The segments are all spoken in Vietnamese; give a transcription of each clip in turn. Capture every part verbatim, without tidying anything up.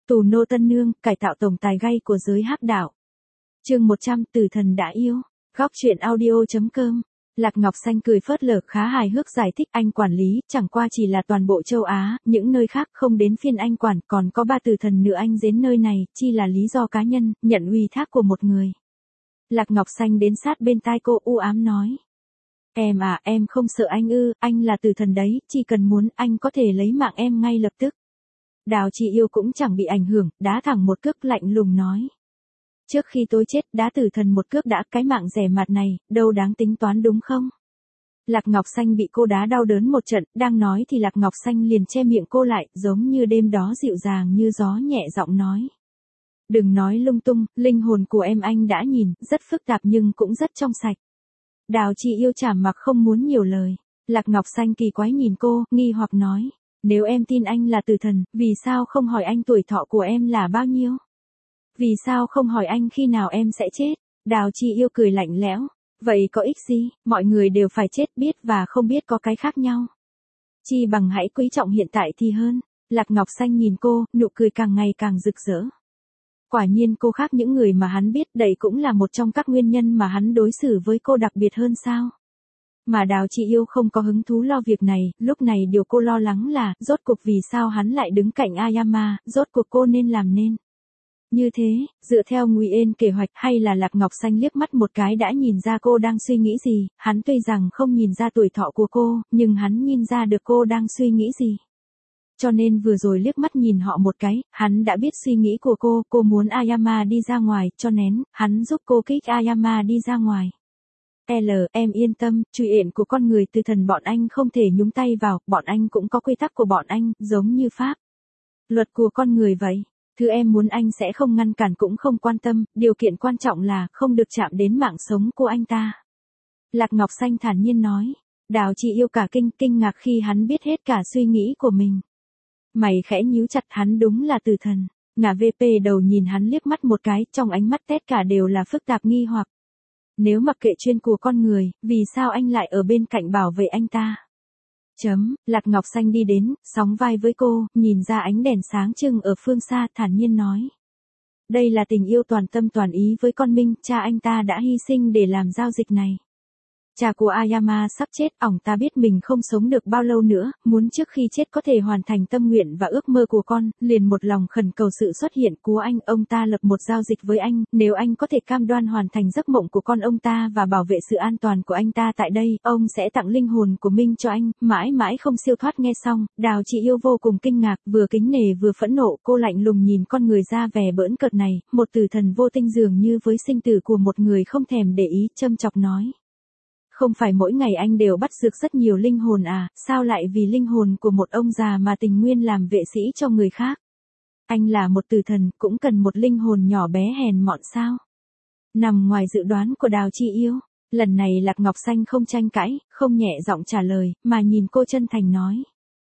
Tù nô tân nương, cải tạo tổng tài gay của giới hắc đạo. Chương một trăm, Tử thần đã yêu. Góc truyện audio.com. Lạc Ngọc Xanh cười phớt lờ khá hài hước giải thích anh quản lý, chẳng qua chỉ là toàn bộ châu Á, những nơi khác không đến phiên anh quản, còn có ba tử thần nữa anh đến nơi này, chi là lý do cá nhân, nhận ủy thác của một người. Lạc Ngọc Xanh đến sát bên tai cô u ám nói. Em à, em không sợ anh ư, anh là tử thần đấy, chỉ cần muốn anh có thể lấy mạng em ngay lập tức. Đào Chi Yêu cũng chẳng bị ảnh hưởng, đá thẳng một cước lạnh lùng nói. Trước khi tôi chết, đá tử thần một cước đã, cái mạng rẻ mạt này, đâu đáng tính toán đúng không? Lạc Ngọc Xanh bị cô đá đau đớn một trận, đang nói thì Lạc Ngọc Xanh liền che miệng cô lại, giống như đêm đó dịu dàng như gió nhẹ giọng nói. Đừng nói lung tung, linh hồn của em anh đã nhìn, rất phức tạp nhưng cũng rất trong sạch. Đào Chi Yêu chảm mặc không muốn nhiều lời. Lạc Ngọc Xanh kỳ quái nhìn cô, nghi hoặc nói. Nếu em tin anh là tử thần, vì sao không hỏi anh tuổi thọ của em là bao nhiêu? Vì sao không hỏi anh khi nào em sẽ chết? Đào Chi Yêu cười lạnh lẽo. Vậy có ích gì, mọi người đều phải chết, biết và không biết có cái khác nhau. Chi bằng hãy quý trọng hiện tại thì hơn. Lạc Ngọc Xanh nhìn cô, nụ cười càng ngày càng rực rỡ. Quả nhiên cô khác những người mà hắn biết, đây cũng là một trong các nguyên nhân mà hắn đối xử với cô đặc biệt hơn sao. Mà Đào Chi Yêu không có hứng thú lo việc này, lúc này điều cô lo lắng là, rốt cuộc vì sao hắn lại đứng cạnh Ayama, rốt cuộc cô nên làm nên. Như thế, dựa theo Ngụy Ên kế hoạch hay là Lạc Ngọc Xanh liếc mắt một cái đã nhìn ra cô đang suy nghĩ gì, hắn tuy rằng không nhìn ra tuổi thọ của cô, nhưng hắn nhìn ra được cô đang suy nghĩ gì. Cho nên vừa rồi liếc mắt nhìn họ một cái, hắn đã biết suy nghĩ của cô, cô muốn Ayama đi ra ngoài, cho nên, hắn giúp cô kích Ayama đi ra ngoài. L, em yên tâm, chuyện của con người từ thần bọn anh không thể nhúng tay vào, bọn anh cũng có quy tắc của bọn anh, giống như pháp luật của con người vậy. Thứ em muốn anh sẽ không ngăn cản cũng không quan tâm, điều kiện quan trọng là không được chạm đến mạng sống của anh ta. Lạc Ngọc Xanh thản nhiên nói. Đào Chi Yêu cả kinh, kinh ngạc khi hắn biết hết cả suy nghĩ của mình. Mày khẽ nhíu chặt, hắn đúng là tử thần. Ngả vê pê đầu nhìn hắn liếc mắt một cái, trong ánh mắt tất cả đều là phức tạp nghi hoặc. Nếu mặc kệ chuyên của con người, vì sao anh lại ở bên cạnh bảo vệ anh ta? Chấm, Lạc Ngọc Xanh đi đến, sóng vai với cô, nhìn ra ánh đèn sáng trưng ở phương xa, thản nhiên nói. Đây là tình yêu toàn tâm toàn ý với con Minh, cha anh ta đã hy sinh để làm giao dịch này. Cha của Ayama sắp chết, ỏng ta biết mình không sống được bao lâu nữa, muốn trước khi chết có thể hoàn thành tâm nguyện và ước mơ của con, liền một lòng khẩn cầu sự xuất hiện của anh, ông ta lập một giao dịch với anh, nếu anh có thể cam đoan hoàn thành giấc mộng của con ông ta và bảo vệ sự an toàn của anh ta tại đây, ông sẽ tặng linh hồn của Minh cho anh, mãi mãi không siêu thoát. Nghe xong, Đào Chi Yêu vô cùng kinh ngạc, vừa kính nể vừa phẫn nộ, cô lạnh lùng nhìn con người da vẻ bỡn cợt này, một tử thần vô tinh dường như với sinh tử của một người không thèm để ý, châm chọc nói. Không phải mỗi ngày anh đều bắt rước rất nhiều linh hồn à, sao lại vì linh hồn của một ông già mà tình nguyện làm vệ sĩ cho người khác? Anh là một tử thần, cũng cần một linh hồn nhỏ bé hèn mọn sao? Nằm ngoài dự đoán của Đào Chi Yêu, lần này Lạc Ngọc Xanh không tranh cãi, không nhẹ giọng trả lời, mà nhìn cô chân thành nói.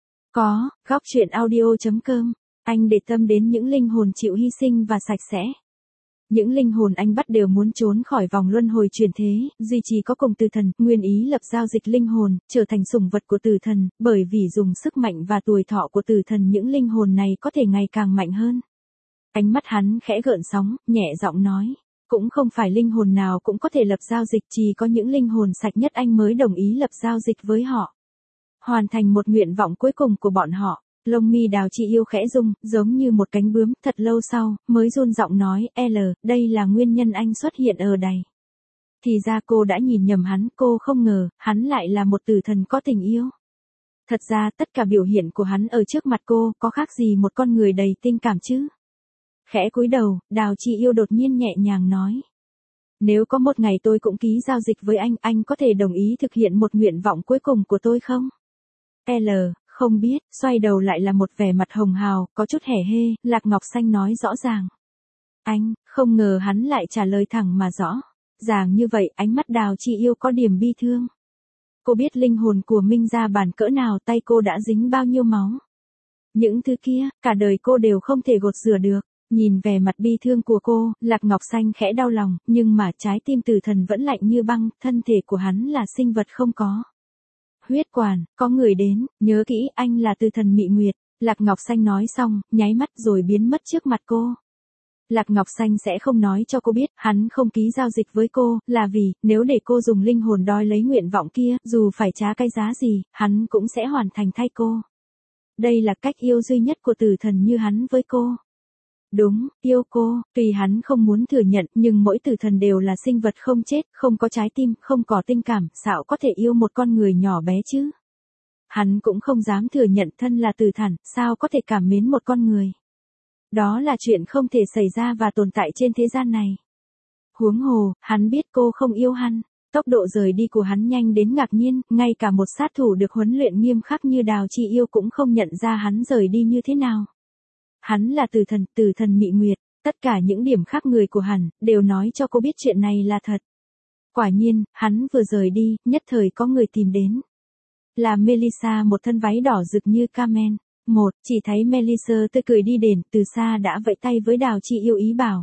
Có, góc truyện audio.com, anh để tâm đến những linh hồn chịu hy sinh và sạch sẽ. Những linh hồn anh bắt đều muốn trốn khỏi vòng luân hồi chuyển thế, duy trì có cùng tử thần, nguyên ý lập giao dịch linh hồn, trở thành sủng vật của tử thần, bởi vì dùng sức mạnh và tuổi thọ của tử thần những linh hồn này có thể ngày càng mạnh hơn. Ánh mắt hắn khẽ gợn sóng, nhẹ giọng nói, cũng không phải linh hồn nào cũng có thể lập giao dịch, chỉ có những linh hồn sạch nhất anh mới đồng ý lập giao dịch với họ. Hoàn thành một nguyện vọng cuối cùng của bọn họ. Lông mi Đào Chi Yêu khẽ rung, giống như một cánh bướm, thật lâu sau, mới run giọng nói, L, đây là nguyên nhân anh xuất hiện ở đây. Thì ra cô đã nhìn nhầm hắn, cô không ngờ, hắn lại là một tử thần có tình yêu. Thật ra tất cả biểu hiện của hắn ở trước mặt cô, có khác gì một con người đầy tình cảm chứ? Khẽ cúi đầu, Đào Chi Yêu đột nhiên nhẹ nhàng nói. Nếu có một ngày tôi cũng ký giao dịch với anh, anh có thể đồng ý thực hiện một nguyện vọng cuối cùng của tôi không? L. Không biết, xoay đầu lại là một vẻ mặt hồng hào, có chút hẻ hê, Lạc Ngọc Xanh nói rõ ràng. Anh, không ngờ hắn lại trả lời thẳng mà rõ. Ràng như vậy, ánh mắt Đào Chi Yêu có điểm bi thương. Cô biết linh hồn của Minh ra bản cỡ nào, tay cô đã dính bao nhiêu máu. Những thứ kia, cả đời cô đều không thể gột rửa được. Nhìn vẻ mặt bi thương của cô, Lạc Ngọc Xanh khẽ đau lòng, nhưng mà trái tim tử thần vẫn lạnh như băng, thân thể của hắn là sinh vật không có huyết quản, có người đến, nhớ kỹ anh là tử thần Mị Nguyệt. Lạc Ngọc Xanh nói xong, nháy mắt rồi biến mất trước mặt cô. Lạc Ngọc Xanh sẽ không nói cho cô biết, hắn không ký giao dịch với cô, là vì, nếu để cô dùng linh hồn đòi lấy nguyện vọng kia, dù phải trả cái giá gì, hắn cũng sẽ hoàn thành thay cô. Đây là cách yêu duy nhất của tử thần như hắn với cô. Đúng, yêu cô, tuy hắn không muốn thừa nhận, nhưng mỗi tử thần đều là sinh vật không chết, không có trái tim, không có tình cảm, sao có thể yêu một con người nhỏ bé chứ? Hắn cũng không dám thừa nhận thân là tử thần, sao có thể cảm mến một con người. Đó là chuyện không thể xảy ra và tồn tại trên thế gian này. Huống hồ, hắn biết cô không yêu hắn. Tốc độ rời đi của hắn nhanh đến ngạc nhiên, ngay cả một sát thủ được huấn luyện nghiêm khắc như Đào Chi Yêu cũng không nhận ra hắn rời đi như thế nào. Hắn là tử thần, tử thần Mị Nguyệt, tất cả những điểm khác người của hắn, đều nói cho cô biết chuyện này là thật. Quả nhiên, hắn vừa rời đi, nhất thời có người tìm đến. Là Melissa, một thân váy đỏ rực như Carmen. Một, chỉ thấy Melissa tươi cười đi đến, từ xa đã vẫy tay với Đào Chi Yêu ý bảo.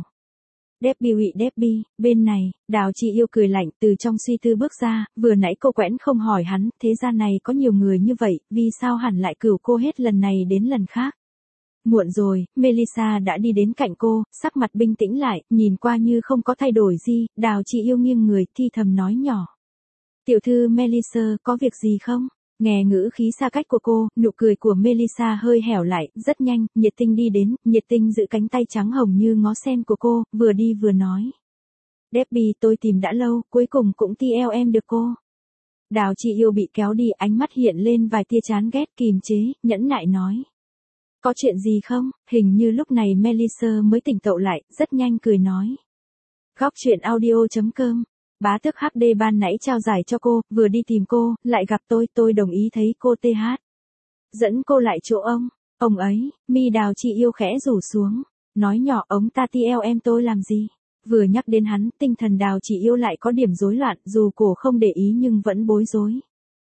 Debbie Debbie, bên này, Đào Chi Yêu cười lạnh từ trong suy tư bước ra, vừa nãy cô quẽn không hỏi hắn, thế gian này có nhiều người như vậy, vì sao hẳn lại cửu cô hết lần này đến lần khác. Muộn rồi, Melissa đã đi đến cạnh cô, sắc mặt bình tĩnh lại, nhìn qua như không có thay đổi gì, Đào Chi Yêu nghiêng người, thi thầm nói nhỏ. Tiểu thư Melissa, có việc gì không? Nghe ngữ khí xa cách của cô, nụ cười của Melissa hơi hẻo lại, rất nhanh, Nhiệt Tinh đi đến, Nhiệt Tinh giữ cánh tay trắng hồng như ngó sen của cô, vừa đi vừa nói. Debbie, tôi tìm đã lâu, cuối cùng cũng ti eo em được cô. Đào Chi Yêu bị kéo đi, ánh mắt hiện lên vài tia chán ghét, kìm chế, nhẫn nại nói. Có chuyện gì không? Hình như lúc này Melissa mới tỉnh tậu lại, rất nhanh cười nói. Góc truyện audio chấm com. Bá tước hát đê ban nãy trao giải cho cô, vừa đi tìm cô, lại gặp tôi, tôi đồng ý thấy cô tê hát. Dẫn cô lại chỗ ông, ông ấy, mi Đào Chi Yêu khẽ rủ xuống, nói nhỏ ông ta ti eo em tôi làm gì. Vừa nhắc đến hắn, tinh thần Đào Chi Yêu lại có điểm rối loạn, dù cổ không để ý nhưng vẫn bối rối.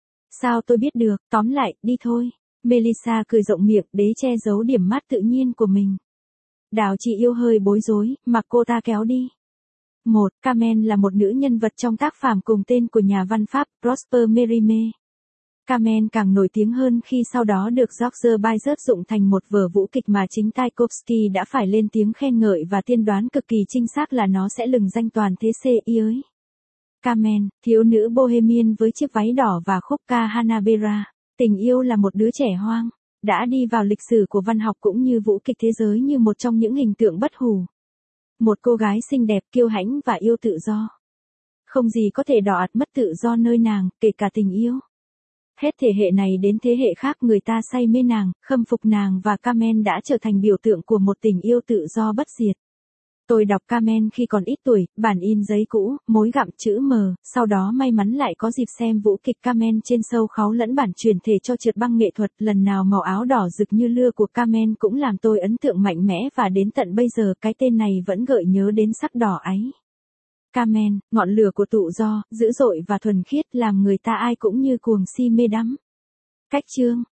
Sao tôi biết được, tóm lại, đi thôi. Melissa cười rộng miệng, để che giấu điểm mát tự nhiên của mình. Đào Chi Yêu hơi bối rối, mặc cô ta kéo đi. Một, Carmen là một nữ nhân vật trong tác phẩm cùng tên của nhà văn Pháp, Prosper Mérimée. Carmen càng nổi tiếng hơn khi sau đó được George Bizet dụng thành một vở vũ kịch mà chính Tchaikovsky đã phải lên tiếng khen ngợi và tiên đoán cực kỳ chính xác là nó sẽ lừng danh toàn thế giới. Carmen, thiếu nữ Bohemian với chiếc váy đỏ và khúc ca Hanovera, tình yêu là một đứa trẻ hoang, đã đi vào lịch sử của văn học cũng như vũ kịch thế giới như một trong những hình tượng bất hủ. Một cô gái xinh đẹp, kiêu hãnh và yêu tự do. Không gì có thể đọ ạt mất tự do nơi nàng, kể cả tình yêu. Hết thế hệ này đến thế hệ khác người ta say mê nàng, khâm phục nàng và Carmen đã trở thành biểu tượng của một tình yêu tự do bất diệt. Tôi đọc Carmen khi còn ít tuổi, bản in giấy cũ, mối gặm chữ M, sau đó may mắn lại có dịp xem vũ kịch Carmen trên show Kháu lẫn bản truyền thể cho trượt băng nghệ thuật, lần nào màu áo đỏ rực như lưa của Carmen cũng làm tôi ấn tượng mạnh mẽ và đến tận bây giờ cái tên này vẫn gợi nhớ đến sắc đỏ ấy. Carmen, ngọn lửa của tự do, dữ dội và thuần khiết làm người ta ai cũng như cuồng si mê đắm. Cách chương